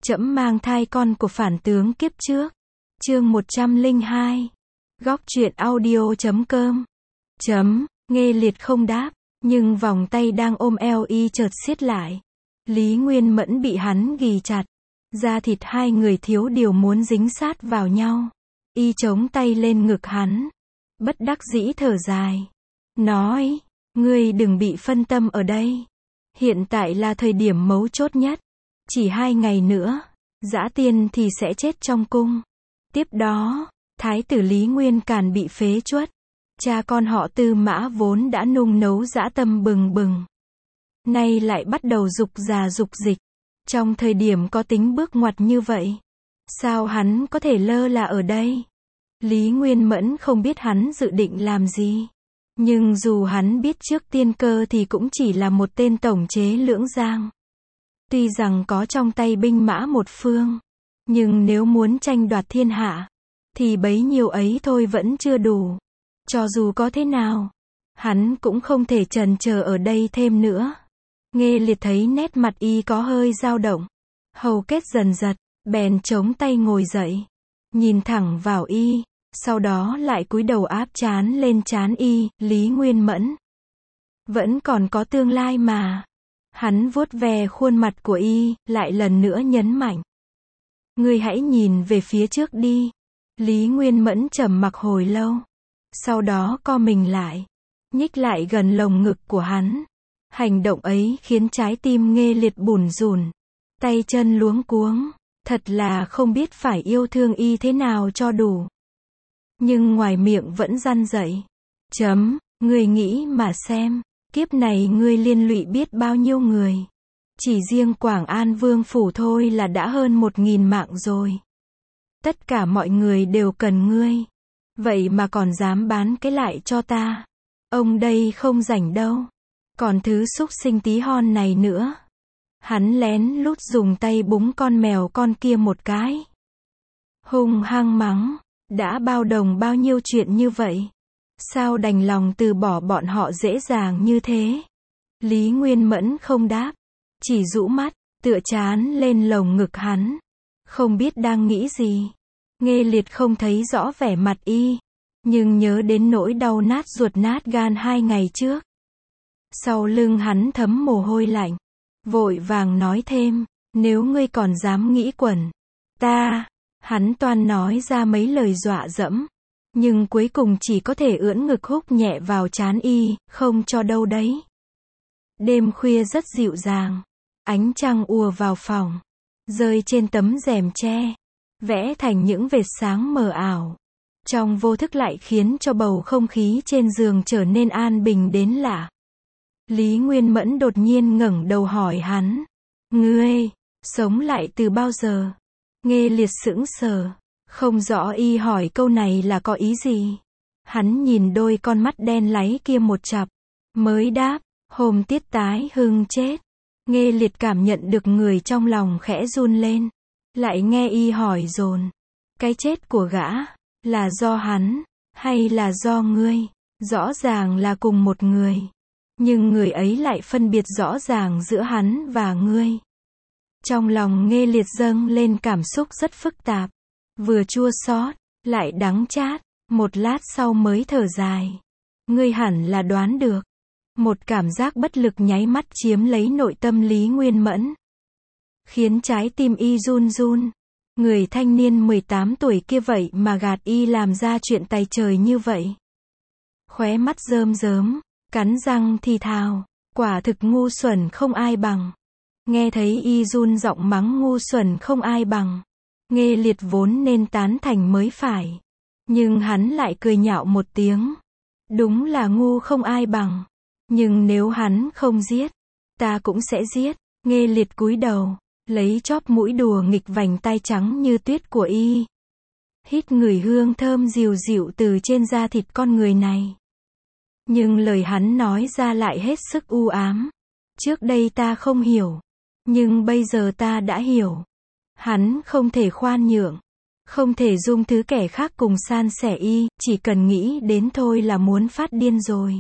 Trẫm mang thai con của phản tướng kiếp trước. Chương 102. Góc truyện audio.com. Nghe Liệt không đáp, nhưng vòng tay đang ôm eo y chợt siết lại. Lý Nguyên Mẫn bị hắn ghì chặt, da thịt hai người thiếu điều muốn dính sát vào nhau. Y chống tay lên ngực hắn, bất đắc dĩ thở dài, nói, ngươi đừng bị phân tâm ở đây. Hiện tại là thời điểm mấu chốt nhất. Chỉ 2 ngày nữa, Dã Tiên thì sẽ chết trong cung. Tiếp đó, Thái tử Lý Nguyên Càn bị phế truất. Cha con họ Tư Mã vốn đã nung nấu dã tâm bừng bừng, nay lại bắt đầu dục già dục dịch. Trong thời điểm có tính bước ngoặt như vậy, sao hắn có thể lơ là ở đây? Lý Nguyên Mẫn không biết hắn dự định làm gì. Nhưng dù hắn biết trước tiên cơ thì cũng chỉ là một tên tổng chế lưỡng giang. Tuy rằng có trong tay binh mã một phương, nhưng nếu muốn tranh đoạt thiên hạ, thì bấy nhiêu ấy thôi vẫn chưa đủ. Cho dù có thế nào, hắn cũng không thể chần chờ ở đây thêm nữa. Nghe Liệt thấy nét mặt y có hơi dao động, hầu kết dần giật, bèn chống tay ngồi dậy, nhìn thẳng vào y, sau đó lại cúi đầu áp trán lên trán y. Lý Nguyên Mẫn, vẫn còn có tương lai mà. Hắn vuốt ve khuôn mặt của y, lại lần nữa nhấn mạnh, ngươi hãy nhìn về phía trước đi. Lý Nguyên Mẫn trầm mặc hồi lâu, sau đó co mình lại, nhích lại gần lồng ngực của hắn. Hành động ấy khiến trái tim Nghe Liệt bủn rủn, tay chân luống cuống, thật là không biết phải yêu thương y thế nào cho đủ. Nhưng ngoài miệng vẫn răn dậy, ngươi nghĩ mà xem, kiếp này ngươi liên lụy biết bao nhiêu người. Chỉ riêng Quảng An Vương phủ thôi là đã hơn 1000 mạng rồi. Tất cả mọi người đều cần ngươi, vậy mà còn dám bán cái lại cho ta. Ông đây không rảnh đâu. Còn thứ xúc sinh tí hon này nữa. Hắn lén lút dùng tay búng con mèo con kia một cái, hung hăng mắng, đã bao đồng bao nhiêu chuyện như vậy, sao đành lòng từ bỏ bọn họ dễ dàng như thế? Lý Nguyên Mẫn không đáp, chỉ rũ mắt, tựa trán lên lồng ngực hắn, không biết đang nghĩ gì. Nghe Liệt không thấy rõ vẻ mặt y, nhưng nhớ đến nỗi đau nát ruột nát gan 2 ngày trước. Sau lưng hắn thấm mồ hôi lạnh, vội vàng nói thêm, nếu ngươi còn dám nghĩ quẩn ta. Hắn toan nói ra mấy lời dọa dẫm, nhưng cuối cùng chỉ có thể ưỡn ngực húc nhẹ vào trán y, không cho đâu đấy. Đêm khuya rất dịu dàng, ánh trăng ùa vào phòng, rơi trên tấm rèm tre, vẽ thành những vệt sáng mờ ảo. Trong vô thức lại khiến cho bầu không khí trên giường trở nên an bình đến lạ. Lý Nguyên Mẫn đột nhiên ngẩng đầu hỏi hắn, ngươi sống lại từ bao giờ? Nghe Liệt sững sờ, không rõ y hỏi câu này là có ý gì. Hắn nhìn đôi con mắt đen láy kia một chặp, mới đáp, hôm Tiết Tái Hưng chết. Nghe Liệt cảm nhận được người trong lòng khẽ run lên, lại nghe y hỏi dồn, cái chết của gã là do hắn hay là do ngươi? Rõ ràng là cùng một người, nhưng người ấy lại phân biệt rõ ràng giữa hắn và ngươi. Trong lòng Nghe Liệt dâng lên cảm xúc rất phức tạp, vừa chua xót, lại đắng chát. Một lát sau mới thở dài, ngươi hẳn là đoán được. Một cảm giác bất lực nháy mắt chiếm lấy nội tâm Lý Nguyên Mẫn, khiến trái tim y run run. Người thanh niên 18 tuổi kia vậy mà gạt y làm ra chuyện tày trời như vậy. Khóe mắt rơm rớm, cắn răng thì thào, quả thực ngu xuẩn không ai bằng. Nghe thấy y run giọng mắng ngu xuẩn không ai bằng, Nghe Liệt vốn nên tán thành mới phải, nhưng hắn lại cười nhạo một tiếng, đúng là ngu không ai bằng, nhưng nếu hắn không giết, ta cũng sẽ giết. Nghe Liệt cúi đầu, lấy chóp mũi đùa nghịch vành tai trắng như tuyết của y, hít ngửi hương thơm dịu dịu từ trên da thịt con người này. Nhưng lời hắn nói ra lại hết sức u ám. Trước đây ta không hiểu, nhưng bây giờ ta đã hiểu. Hắn không thể khoan nhượng, không thể dung thứ kẻ khác cùng san sẻ y, chỉ cần nghĩ đến thôi là muốn phát điên rồi.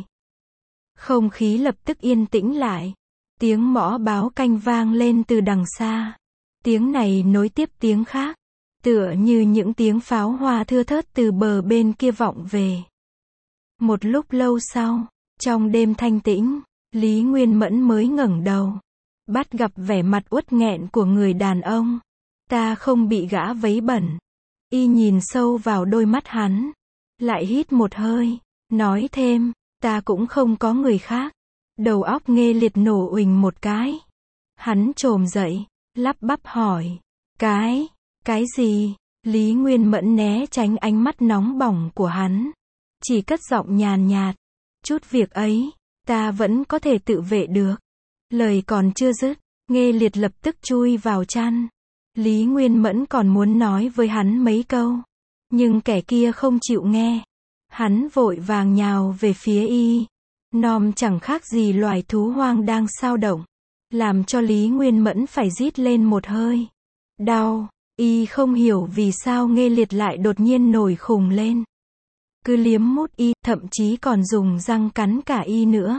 Không khí lập tức yên tĩnh lại. Tiếng mõ báo canh vang lên từ đằng xa. Tiếng này nối tiếp tiếng khác, tựa như những tiếng pháo hoa thưa thớt từ bờ bên kia vọng về. Một lúc lâu sau, trong đêm thanh tĩnh, Lý Nguyên Mẫn mới ngẩng đầu, bắt gặp vẻ mặt uất nghẹn của người đàn ông. Ta không bị gã vấy bẩn. Y nhìn sâu vào đôi mắt hắn, lại hít một hơi, nói thêm, ta cũng không có người khác. Đầu óc Nghê Liệt nổ uỳnh một cái. Hắn chồm dậy, lắp bắp hỏi, cái gì? Lý Nguyên Mẫn né tránh ánh mắt nóng bỏng của hắn, chỉ cất giọng nhàn nhạt, chút việc ấy, ta vẫn có thể tự vệ được. Lời còn chưa dứt, Nghê Liệt lập tức chui vào chăn. Lý Nguyên Mẫn còn muốn nói với hắn mấy câu, nhưng kẻ kia không chịu nghe. Hắn vội vàng nhào về phía y. Nom chẳng khác gì loài thú hoang đang xao động, làm cho Lý Nguyên Mẫn phải rít lên một hơi. Đau, y không hiểu vì sao Nghê Liệt lại đột nhiên nổi khùng lên. Cứ liếm mút y, thậm chí còn dùng răng cắn cả y nữa.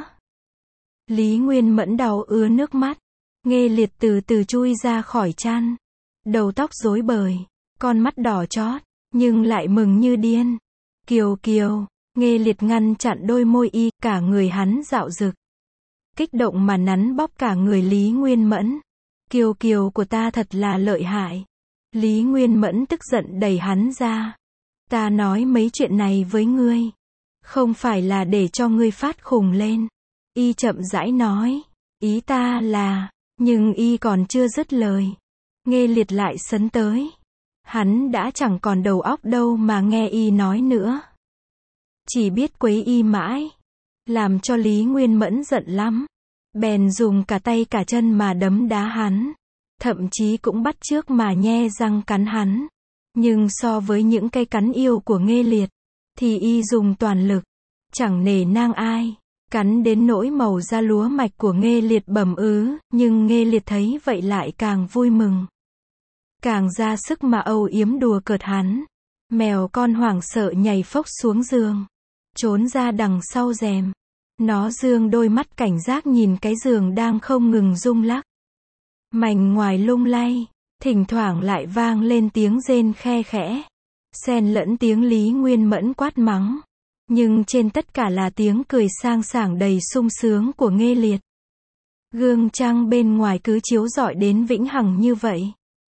Lý Nguyên Mẫn đau ứa nước mắt. Nghê Liệt từ từ chui ra khỏi chăn. Đầu tóc rối bời, con mắt đỏ chót, nhưng lại mừng như điên. Kiều Kiều, Nghê Liệt ngăn chặn đôi môi y, cả người hắn dạo dực. Kích động mà nắn bóp cả người Lý Nguyên Mẫn. Kiều Kiều của ta thật là lợi hại. Lý Nguyên Mẫn tức giận đẩy hắn ra. Ta nói mấy chuyện này với ngươi, không phải là để cho ngươi phát khùng lên. Y chậm rãi nói, ý ta là, nhưng y còn chưa dứt lời. Nghê Liệt lại sấn tới. Hắn đã chẳng còn đầu óc đâu mà nghe y nói nữa. Chỉ biết quấy y mãi, làm cho Lý Nguyên Mẫn giận lắm. Bèn dùng cả tay cả chân mà đấm đá hắn. Thậm chí cũng bắt chước mà nhe răng cắn hắn. Nhưng so với những cây cắn yêu của Nghê Liệt, thì y dùng toàn lực, chẳng nể nang ai. Cắn đến nỗi màu da lúa mạch của Nghê Liệt bầm ứ, nhưng Nghê Liệt thấy vậy lại càng vui mừng. Càng ra sức mà âu yếm đùa cợt hắn. Mèo con hoảng sợ nhảy phốc xuống giường, trốn ra đằng sau rèm. Nó dương đôi mắt cảnh giác nhìn cái giường đang không ngừng rung lắc. Mảnh ngoài lung lay, thỉnh thoảng lại vang lên tiếng rên khe khẽ, xen lẫn tiếng Lý Nguyên Mẫn quát mắng. Nhưng trên tất cả là tiếng cười sang sảng đầy sung sướng của Nghê Liệt. Gương trăng bên ngoài cứ chiếu rọi đến vĩnh hằng như vậy.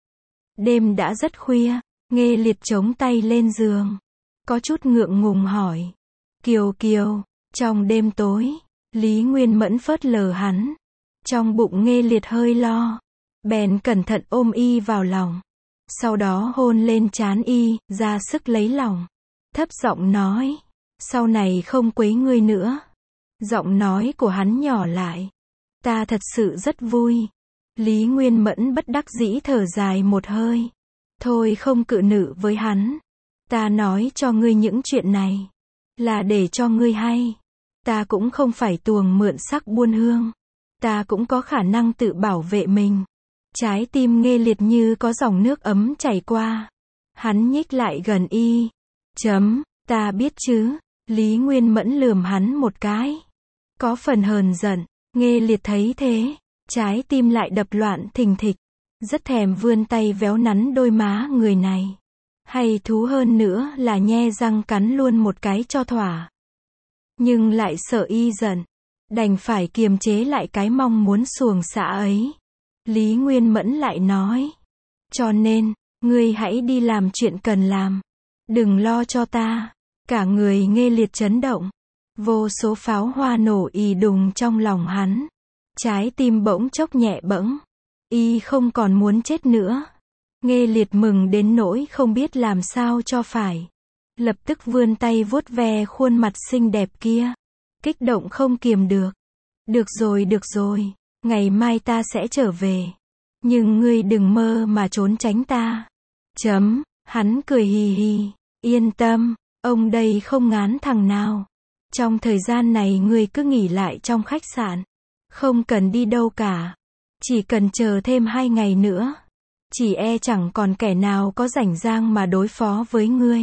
Đêm đã rất khuya, Nghê Liệt chống tay lên giường, có chút ngượng ngùng hỏi, Kiều Kiều. Trong đêm tối, Lý Nguyên Mẫn phớt lờ hắn. Trong bụng Nghê Liệt hơi lo, bèn cẩn thận ôm y vào lòng. Sau đó hôn lên trán y, ra sức lấy lòng. Thấp giọng nói, sau này không quấy ngươi nữa. Giọng nói của hắn nhỏ lại. Ta thật sự rất vui. Lý Nguyên Mẫn bất đắc dĩ thở dài một hơi. Thôi không cự nữ với hắn. Ta nói cho ngươi những chuyện này, là để cho ngươi hay. Ta cũng không phải tuồng mượn sắc buôn hương. Ta cũng có khả năng tự bảo vệ mình. Trái tim Nghê Liệt như có dòng nước ấm chảy qua. Hắn nhích lại gần y. Ta biết chứ. Lý Nguyên Mẫn lườm hắn một cái. Có phần hờn giận. Nghê Liệt thấy thế, trái tim lại đập loạn thình thịch. Rất thèm vươn tay véo nắn đôi má người này. Hay thú hơn nữa là nhe răng cắn luôn một cái cho thỏa. Nhưng lại sợ y giận, đành phải kiềm chế lại cái mong muốn xuồng xả ấy. Lý Nguyên Mẫn lại nói, cho nên, ngươi hãy đi làm chuyện cần làm. Đừng lo cho ta. Cả người Nghê Liệt chấn động. Vô số pháo hoa nổ ì đùng trong lòng hắn. Trái tim bỗng chốc nhẹ bẫng. Y không còn muốn chết nữa. Nghê Liệt mừng đến nỗi không biết làm sao cho phải. Lập tức vươn tay vuốt ve khuôn mặt xinh đẹp kia. Kích động không kiềm được. Được rồi, ngày mai ta sẽ trở về. Nhưng ngươi đừng mơ mà trốn tránh ta. Hắn cười hì hì. Yên tâm, ông đây không ngán thằng nào. Trong thời gian này ngươi cứ nghỉ lại trong khách sạn. Không cần đi đâu cả. Chỉ cần chờ thêm 2 ngày nữa. Chỉ e chẳng còn kẻ nào có rảnh rang mà đối phó với ngươi.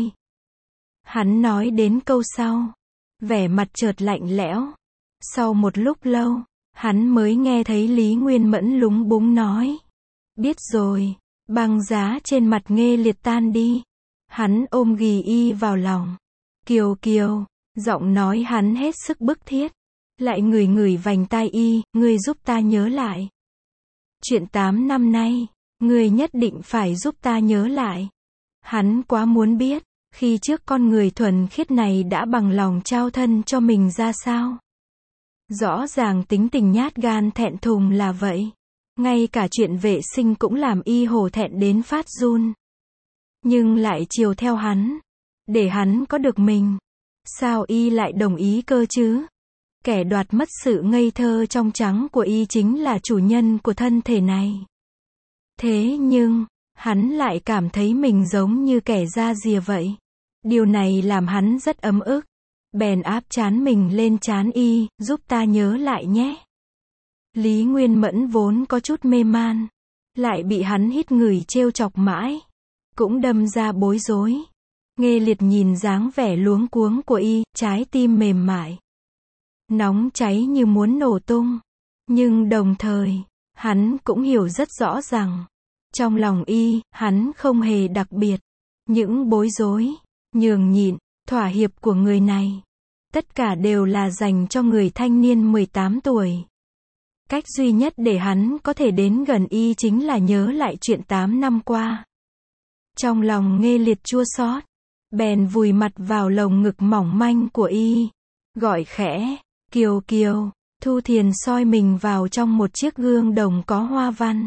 Hắn nói đến câu sau, vẻ mặt chợt lạnh lẽo. Sau một lúc lâu, hắn mới nghe thấy Lý Nguyên Mẫn lúng búng nói, biết rồi, Băng giá trên mặt Nghê Liệt tan đi. Hắn ôm ghì y vào lòng. Kiều Kiều, giọng nói hắn hết sức bức thiết. Lại ngửi ngửi vành tai y, ngươi giúp ta nhớ lại. Chuyện 8 năm nay, ngươi nhất định phải giúp ta nhớ lại. Hắn quá muốn biết, khi trước con người thuần khiết này đã bằng lòng trao thân cho mình ra sao. Rõ ràng tính tình nhát gan thẹn thùng là vậy. Ngay cả chuyện vệ sinh cũng làm y hổ thẹn đến phát run. Nhưng lại chiều theo hắn. Để hắn có được mình. Sao y lại đồng ý cơ chứ? Kẻ đoạt mất sự ngây thơ trong trắng của y chính là chủ nhân của thân thể này. Thế nhưng, hắn lại cảm thấy mình giống như kẻ da rìa vậy. Điều này làm hắn rất ấm ức. Bèn áp trán mình lên trán y, giúp ta nhớ lại nhé. Lý Nguyên Mẫn vốn có chút mê man. Lại bị hắn hít ngửi trêu chọc mãi. Cũng đâm ra bối rối. Nghê Liệt nhìn dáng vẻ luống cuống của y, trái tim mềm mại. Nóng cháy như muốn nổ tung. Nhưng đồng thời, hắn cũng hiểu rất rõ rằng, trong lòng y, hắn không hề đặc biệt. Những bối rối, nhường nhịn, thỏa hiệp của người này, tất cả đều là dành cho người thanh niên 18 tuổi. Cách duy nhất để hắn có thể đến gần y chính là nhớ lại chuyện 8 năm qua. Trong lòng Nghê Liệt chua xót, bèn vùi mặt vào lồng ngực mỏng manh của y, gọi khẽ, Kiều Kiều. Thu Thiền soi mình vào trong một chiếc gương đồng có hoa văn.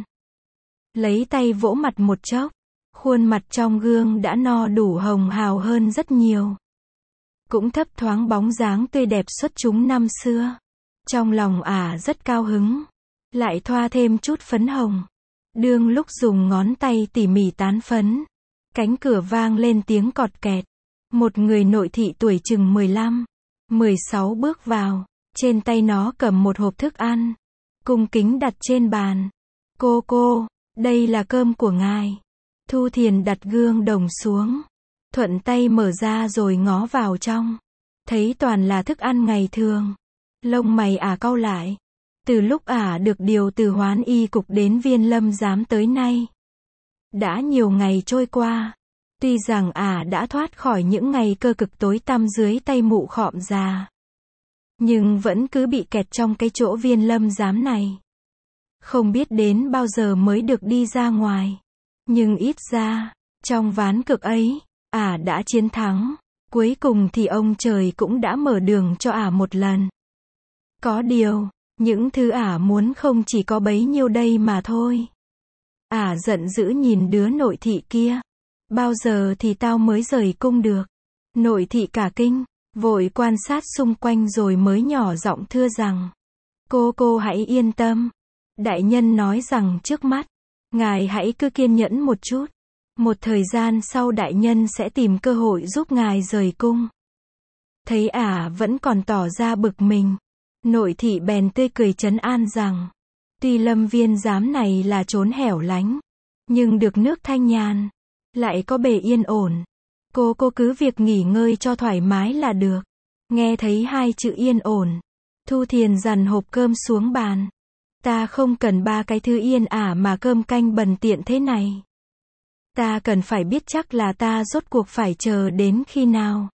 Lấy tay vỗ mặt một chốc, khuôn mặt trong gương đã no đủ hồng hào hơn rất nhiều. Cũng thấp thoáng bóng dáng tươi đẹp xuất chúng năm xưa. Trong lòng ả rất cao hứng, lại thoa thêm chút phấn hồng. Đương lúc dùng ngón tay tỉ mỉ tán phấn, cánh cửa vang lên tiếng cọt kẹt. Một người nội thị tuổi chừng 15, 16 bước vào, trên tay nó cầm một hộp thức ăn, cung kính đặt trên bàn. Cô, đây là cơm của ngài. Thu Thiền đặt gương đồng xuống, thuận tay mở ra rồi ngó vào trong. Thấy toàn là thức ăn ngày thường. Lông mày ả cau lại. Từ lúc ả được điều từ Hoán Y cục đến Viên Lâm giám tới nay, đã nhiều ngày trôi qua. Tuy rằng ả đã thoát khỏi những ngày cơ cực tối tăm dưới tay mụ khọm già, nhưng vẫn cứ bị kẹt trong cái chỗ Viên Lâm giám này. Không biết đến bao giờ mới được đi ra ngoài. Nhưng ít ra, trong ván cực ấy, ả đã chiến thắng. Cuối cùng thì ông trời cũng đã mở đường cho ả một lần. Có điều, những thứ ả muốn không chỉ có bấy nhiêu đây mà thôi. Ả giận dữ nhìn đứa nội thị kia. Bao giờ thì tao mới rời cung được? Nội thị cả kinh, vội quan sát xung quanh rồi mới nhỏ giọng thưa rằng, cô hãy yên tâm. Đại nhân nói rằng trước mắt, ngài hãy cứ kiên nhẫn một chút. Một thời gian sau đại nhân sẽ tìm cơ hội giúp ngài rời cung. Thấy ả vẫn còn tỏ ra bực mình, nội thị bèn tươi cười trấn an rằng, tuy Lâm viên giám này là trốn hẻo lánh, nhưng được nước thanh nhàn, lại có bề yên ổn. Cô cứ việc nghỉ ngơi cho thoải mái là được. Nghe thấy hai chữ yên ổn, Thu Thiền dằn hộp cơm xuống bàn. Ta không cần ba cái thứ yên ả mà cơm canh bần tiện thế này. Ta cần phải biết chắc là ta rốt cuộc phải chờ đến khi nào.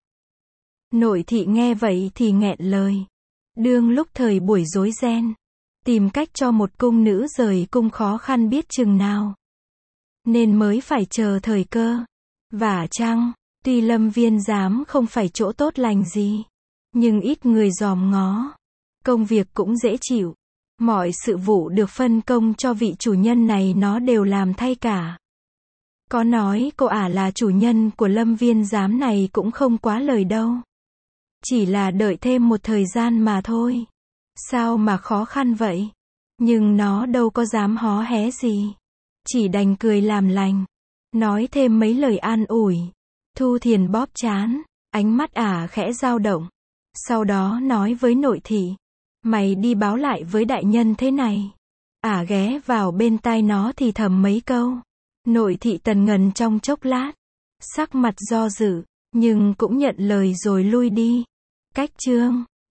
Nội thị nghe vậy thì nghẹn lời. Đương lúc thời buổi rối ren, tìm cách cho một cung nữ rời cung khó khăn biết chừng nào, nên mới phải chờ thời cơ. Vả chăng, tuy Lâm viên giám không phải chỗ tốt lành gì, nhưng ít người dòm ngó, công việc cũng dễ chịu. Mọi sự vụ được phân công cho vị chủ nhân này nó đều làm thay cả. Có nói cô ả là chủ nhân của Lâm viên giám này cũng không quá lời đâu. Chỉ là đợi thêm một thời gian mà thôi. Sao mà khó khăn vậy? Nhưng nó đâu có dám hó hé gì. Chỉ đành cười làm lành. Nói thêm mấy lời an ủi. Thu Thiền bóp trán, ánh mắt ả khẽ dao động. Sau đó nói với nội thị, mày đi báo lại với đại nhân thế này. Ả ghé vào bên tai nó thì thầm mấy câu. Nội thị tần ngần trong chốc lát, sắc mặt do dự, nhưng cũng nhận lời rồi lui đi. Cách chương